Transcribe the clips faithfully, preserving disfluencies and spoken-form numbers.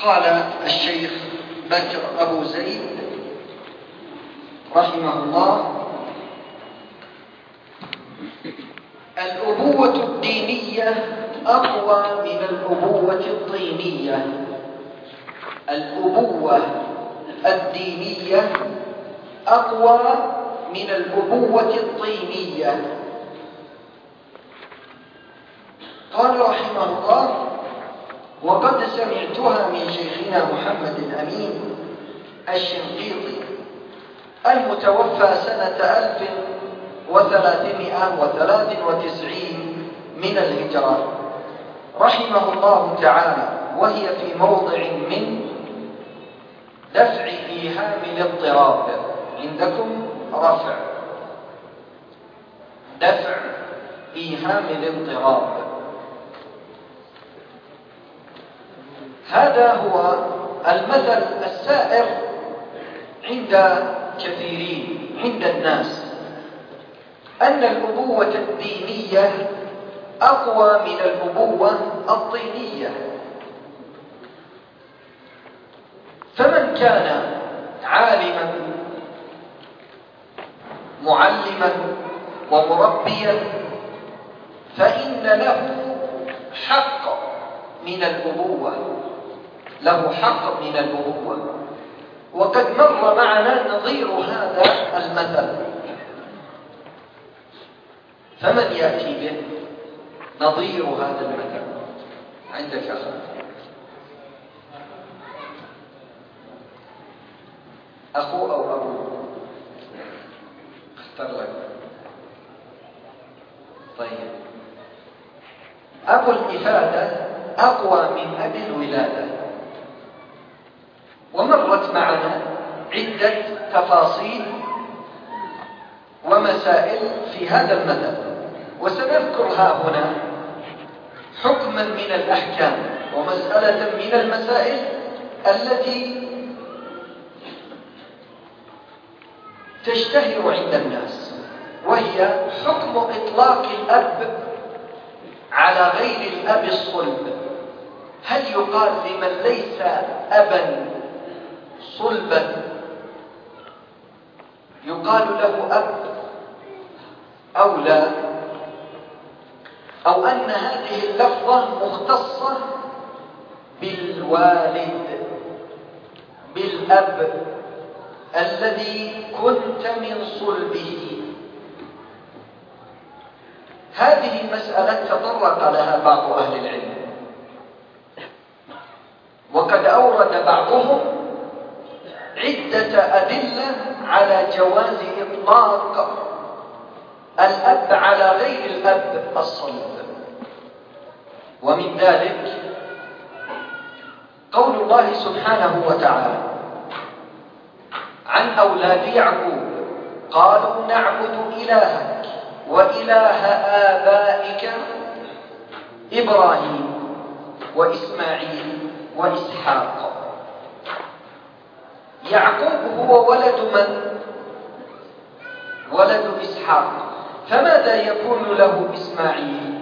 قال الشيخ بكر أبو زيد رحمه الله: الأبوة الدينية أقوى من الأبوة الطينية. الأبوة الدينية أقوى من الأبوة الطينية. قال رحمه الله: وقد سمعتها من شيخنا محمد الأمين الشنقيطي المتوفى سنة ألف وثلاثمائة وثلاث وتسعين من الهجرة رحمه الله تعالى، وهي في موضع من دفع إيهام الاضطراب. عندكم رفع دفع إيهام الاضطراب. هذا هو المثل السائر عند كثيرين عند الناس، أن الأبوة الدينية أقوى من الأبوة الطينية. فمن كان عالما معلما ومربيا فإن له حق من الأبوة، له حق من الأبوة. وقد مر معنا نظير هذا المثل، فمن يأتي به نظير هذا المثل؟ عندك يا أخي أخو أو أبو؟ اختر لك. طيب، أبو الإفادة أقوى من أبي الولادة. ومرت معنا عدة تفاصيل ومسائل في هذا المثل، وسنذكرها هنا حكما من الأحكام ومسألة من المسائل التي تشتهر عند الناس، وهي حكم إطلاق الأب على غير الأب الصلب. هل يقال لمن ليس أبا صلبا يقال له أب أو لا؟ أو أن هذه اللفظة مختصة بالوالد، بالأب الذي كنت من صلبه؟ هذه مسألة تطرق لها بعض أهل العلم، وقد أورد بعضهم عدة أدلة على جواز إطلاق الأب على غير الأب الصلب. ومن ذلك قول الله سبحانه وتعالى عن أولاد يعقوب: قالوا نعبد إلهك وإله آبائك إبراهيم وإسماعيل وإسحاق. يعقوب هو ولد من؟ ولد إسحاق. فماذا يكون له إسماعيل؟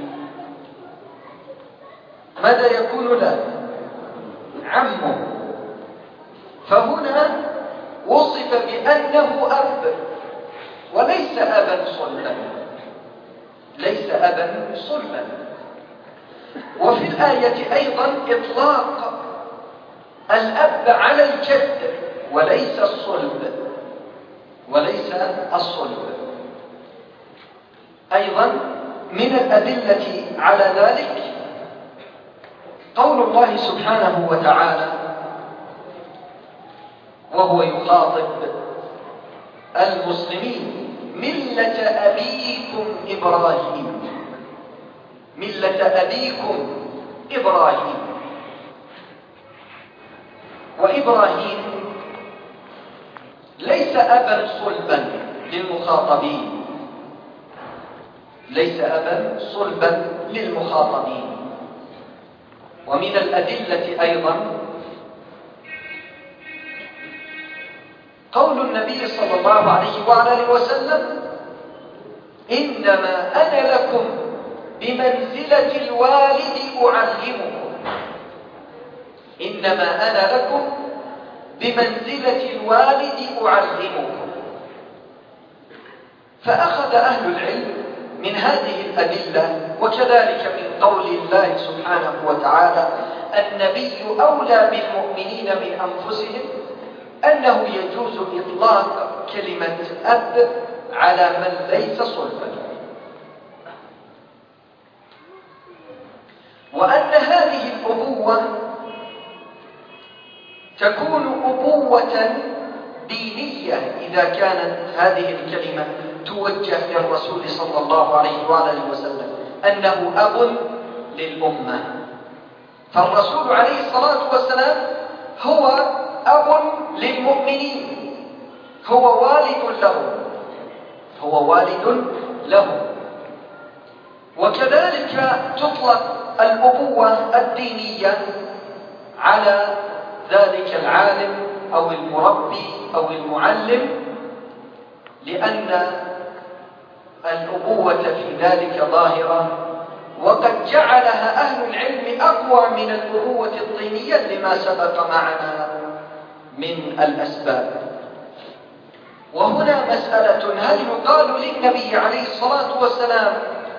ماذا يكون له؟ عمه. فهنا وصف بأنه أب وليس أبا صلبا، ليس أبا صلبا. وفي الآية أيضا إطلاق الأب على الجد وليس الصلب، وليس الصلب. أيضا من الأدلة على ذلك قول الله سبحانه وتعالى وهو يخاطب المسلمين: ملة أبيكم إبراهيم. ملة أبيكم إبراهيم. وإبراهيم ليس أبا صلبا للمخاطبين، ليس أبا صلبا للمخاطبين. ومن الأدلة أيضا قول النبي صلى الله عليه وعلى وسلم: إنما أنا لكم بمنزلة الوالد أعلمكم. إن إنما أنا لكم بمنزلة الوالد أعلمكم. فأخذ أهل العلم من هذه الأدلة وكذلك من قول الله سبحانه وتعالى النبي أولى بالمؤمنين من أنفسهم أنه يجوز إطلاق كلمة أب على من ليس صلبا، وأن هذه الأبوة تكون أبوة دينية إذا كانت هذه الكلمة توجه للرسول صلى الله عليه وآله وسلم أنه أب للأمة. فالرسول عليه الصلاة والسلام هو أب للمؤمنين، هو والد له، هو والد له. وكذلك تطلق الأبوة الدينية على ذلك العالم أو المربي أو المعلم، لأن الأبوة في ذلك ظاهرة، وقد جعلها أهل العلم أقوى من الأبوة الطينية لما سبق معنا من الأسباب. وهنا مسألة: هل يقال للنبي عليه الصلاة والسلام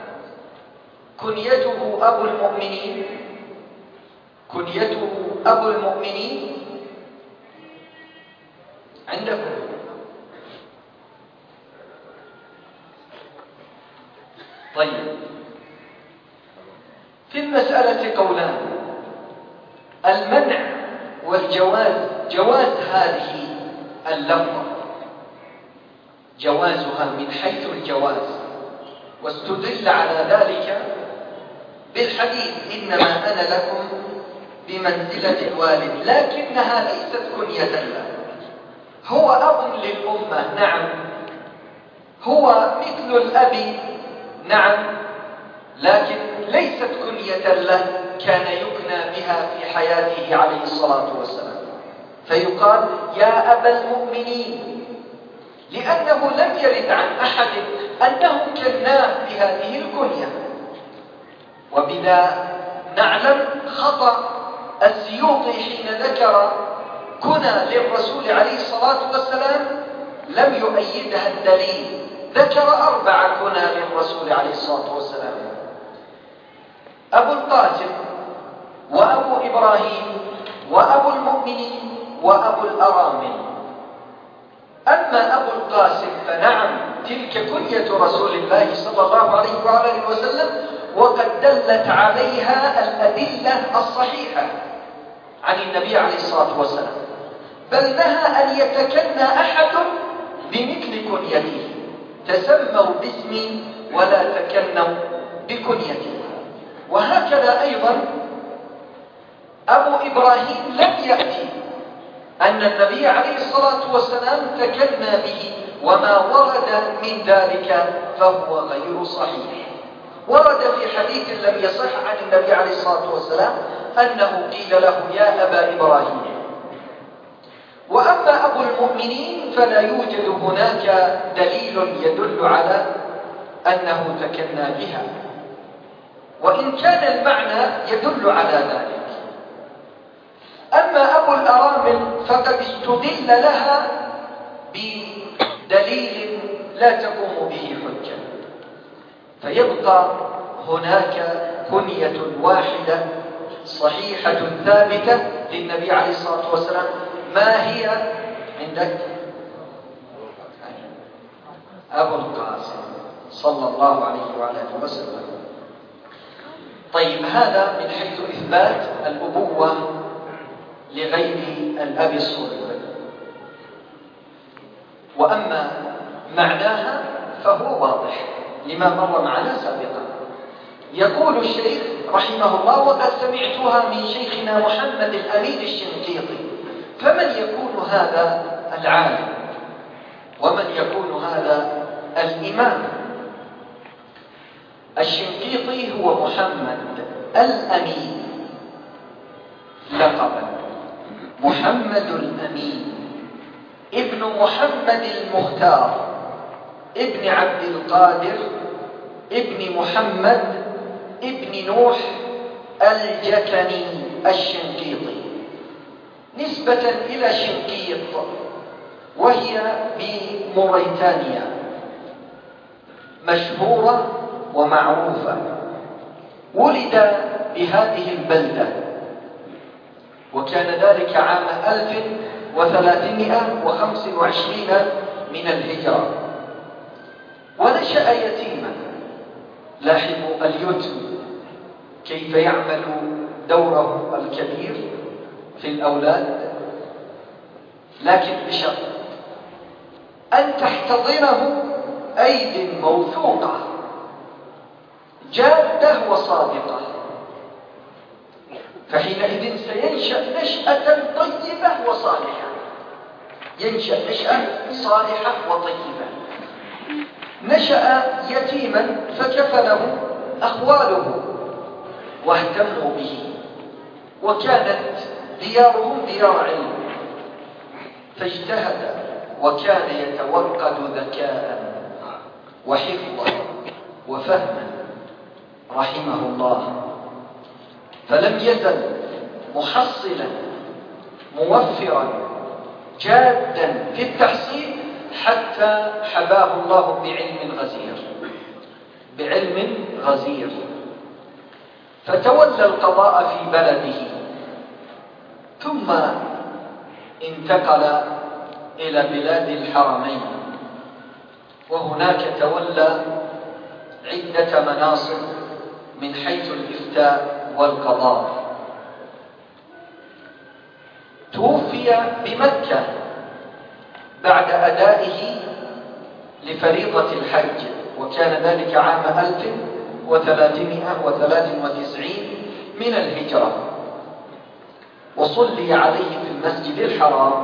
كنيته أبو المؤمنين؟ كنيته أبو المؤمنين عندكم؟ طيب، في المسألة قولان: المنع والجواز. جواز هذه اللفظة، جوازها من حيث الجواز، واستدل على ذلك بالحديث إنما أنا لكم بمنزلة الوالد، لكنها ليست كنية له. هو أب للأمة، نعم، هو مثل الأب، نعم، لكن ليست كنية له كان يكنى بها في حياته عليه الصلاة والسلام، فيقال يا أبا المؤمنين، لأنه لم يرد عن أحد أنه كناه بهذه الكنية. وبذا نعلم خطأ السيوطي حين ذكر كنى للرسول عليه الصلاة والسلام لم يؤيدها الدليل، ذكر أربع كنى للرسول عليه الصلاة والسلام: أبو القاسم، وأبو إبراهيم، وأبو المؤمنين، وأبو الأرامل. أما أبو القاسم فنعم، تلك كنية رسول الله صلى الله عليه وآله وسلم، وقد دلت عليها الأدلة الصحيحة عن النبي عليه الصلاة والسلام، بل نهى أن يتكنى أحد بمثل كنيته: تسموا باسمي ولا تكنوا بكنيتي. وهكذا أيضا أبو إبراهيم لم يأتي أن النبي عليه الصلاة والسلام تكنى به، وما ورد من ذلك فهو غير صحيح. ورد في حديث لم يصح عن النبي عليه الصلاة والسلام أنه قيل له يا أبا إبراهيم. وأما أبو المؤمنين فلا يوجد هناك دليل يدل على أنه تكنى بها، وإن كان المعنى يدل على ذلك. أما أبو الأرامل فقد استدل لها بدليل لا تقوم به حجة، فيبقى هناك كنية واحدة صحيحة ثابتة للنبي عليه الصلاة والسلام. ما هي عندك؟ أبو القاسم صلى الله عليه وعلى آله وسلم. طيب، هذا من حيث إثبات الأبوة لغير الأب الصلب. وأما معناها فهو واضح لما مر معنا سابقا. يقول الشيخ رحمه الله: وقد سمعتها من شيخنا محمد الأمين الشنقيطي. فمن يكون هذا العالم؟ ومن يكون هذا الإمام؟ الشنقيطي هو محمد الأمين لقبا، محمد الأمين ابن محمد المختار ابن عبد القادر ابن محمد ابن نوح الجكني الشنقيطي، نسبة إلى شنقيط، وهي بموريتانيا، مشهورة ومعروفة. ولد بهذه البلدة، وكان ذلك عام ألف وثلاثمائة وخمسة وعشرين من الهجرة، ونشأ يتيما. لاحظوا اليتم كيف يعمل دوره الكبير في الأولاد، لكن بشرط أن تحتضنه أيد موثوقة جادة وصادقة، فحينئذ سينشأ نشأة طيبة وصالحة، ينشأ نشأة صالحة وطيبة. نشأ يتيما فكفله أخواله واهتموا به، وكانت ديارهم ديار علم، فاجتهد وكان يتوقد ذكاء وحفظا وفهما رحمه الله، فلم يزل محصلا موفرا جادا في التحصيل حتى حباه الله بعلم غزير بعلم غزير فتولى القضاء في بلده، ثم انتقل إلى بلاد الحرمين، وهناك تولى عدة مناصب من حيث الإفتاء والقضاء. توفي بمكة بعد أدائه لفريضة الحج، وكان ذلك عام ألف وثلاثمائة وثلاث وتسعين من الهجرة، وصلي عليه في المسجد الحرام.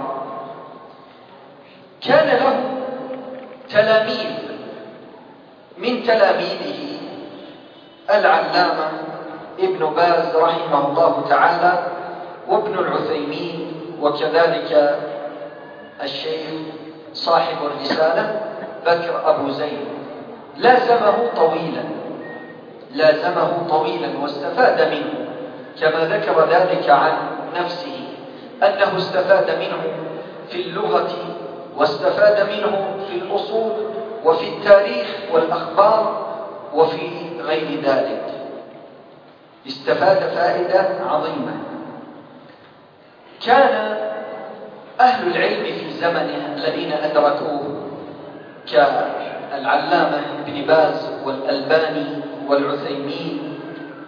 كان له تلاميذ، من تلاميذه العلامة ابن باز رحمه الله تعالى، وابن العثيمين، وكذلك الشيخ صاحب الرسالة بكر أبو زيد. لازمه طويلا لازمه طويلا واستفاد منه، كما ذكر ذلك عن نفسه أنه استفاد منه في اللغة، واستفاد منه في الأصول وفي التاريخ والأخبار وفي غير ذلك، استفاد فائدة عظيمة. كان أهل العلم في زمنه الذين أدركوه كالعلامة ابن باز والألباني والعثيمين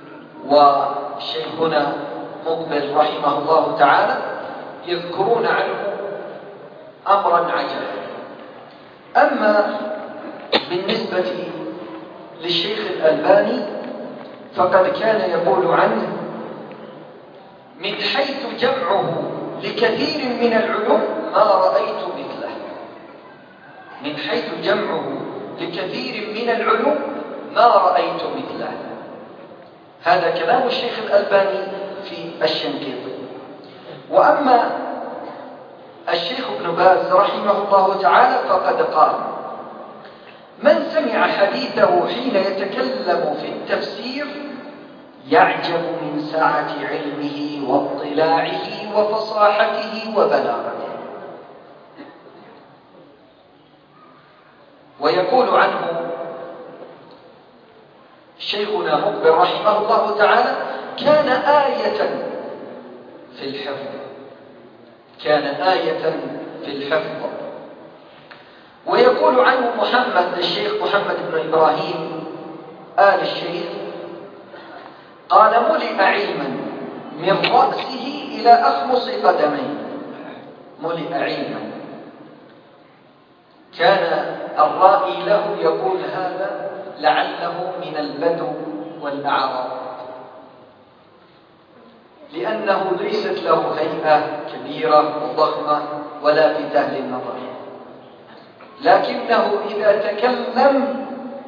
وشيخنا مقبل رحمه الله تعالى يذكرون عنه أمرا عجبا. أما بالنسبة للشيخ الألباني فقد كان يقول عنه: من حيث جمعه لكثير من العلوم ما رأيت مثله. من حيث جمعه لكثير من العلوم ما رأيت مثله. هذا كلام الشيخ الألباني في الشنقيطي. وأما الشيخ ابن باز رحمه الله تعالى فقد قال: من سمع حديثه حين يتكلم في التفسير يعجب من سعة علمه واطلاعه وفصاحته وبلاغته. ويقول عنه شيخنا مقبل رحمه الله تعالى: كان آية في الحفظ كان آية في الحفظ. ويقول عنه محمد الشيخ محمد بن إبراهيم آل الشيخ: قال: ملئ علما من رأسه إلى أخمص قدميه. ملئ علما. كان الرائي له يقول هذا لعله من البدو والأعراب، لأنه ليست له هيئة كبيرة وضخمة ولا فتاة للنظر، لكنه إذا تكلم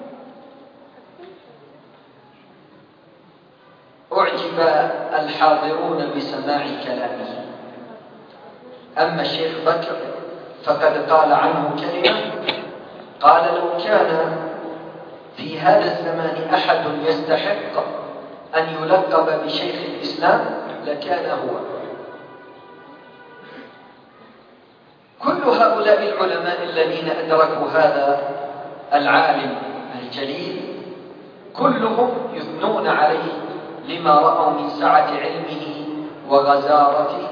أعجب الحاضرون بسماع كلامه. أما الشيخ بكر فقد قال عنه كلمة، قال: لو كان في هذا الزمان أحد يستحق أن يلقب بشيخ الإسلام لكان هو. كل هؤلاء العلماء الذين أدركوا هذا العالم الجليل كلهم يثنون عليه لما رأوا من سعة علمه وغزارة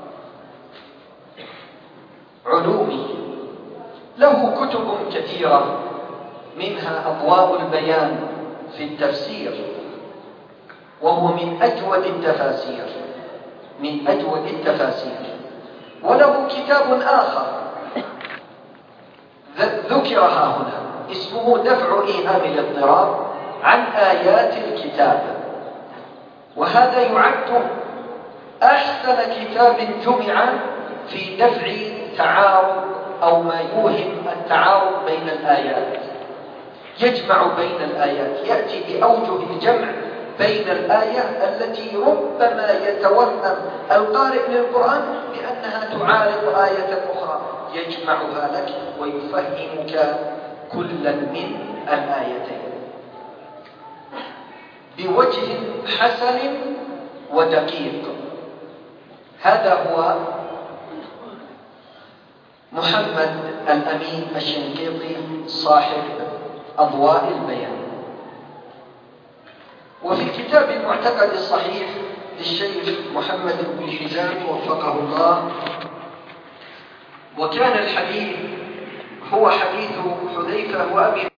علومه. له كتب كثيرة، منها أضواء البيان في التفسير، وهو من أجود التفاسير من أجود التفاسير وله كتاب آخر ذكرها هنا اسمه دفع إيهام الاضطراب عن آيات الكتاب، وهذا يعد أحسن كتاب جمع في دفع تعارض أو ما يوهم التعارض بين الآيات، يجمع بين الآيات، يأتي بأوجه الجمع بين الآية التي ربما يتوهم القارئ للقرآن بأنها تعارض آية أخرى، يجمعها لك ويفهمك كلا من الآيتين بوجه حسن ودقيق. هذا هو محمد الأمين الشنقيطي صاحب أضواء البيان. وفي كتاب المعتقد الصحيح للشيخ محمد بن حزام وفقه الله، وكان الحديث هو حديث حذيفة وأبي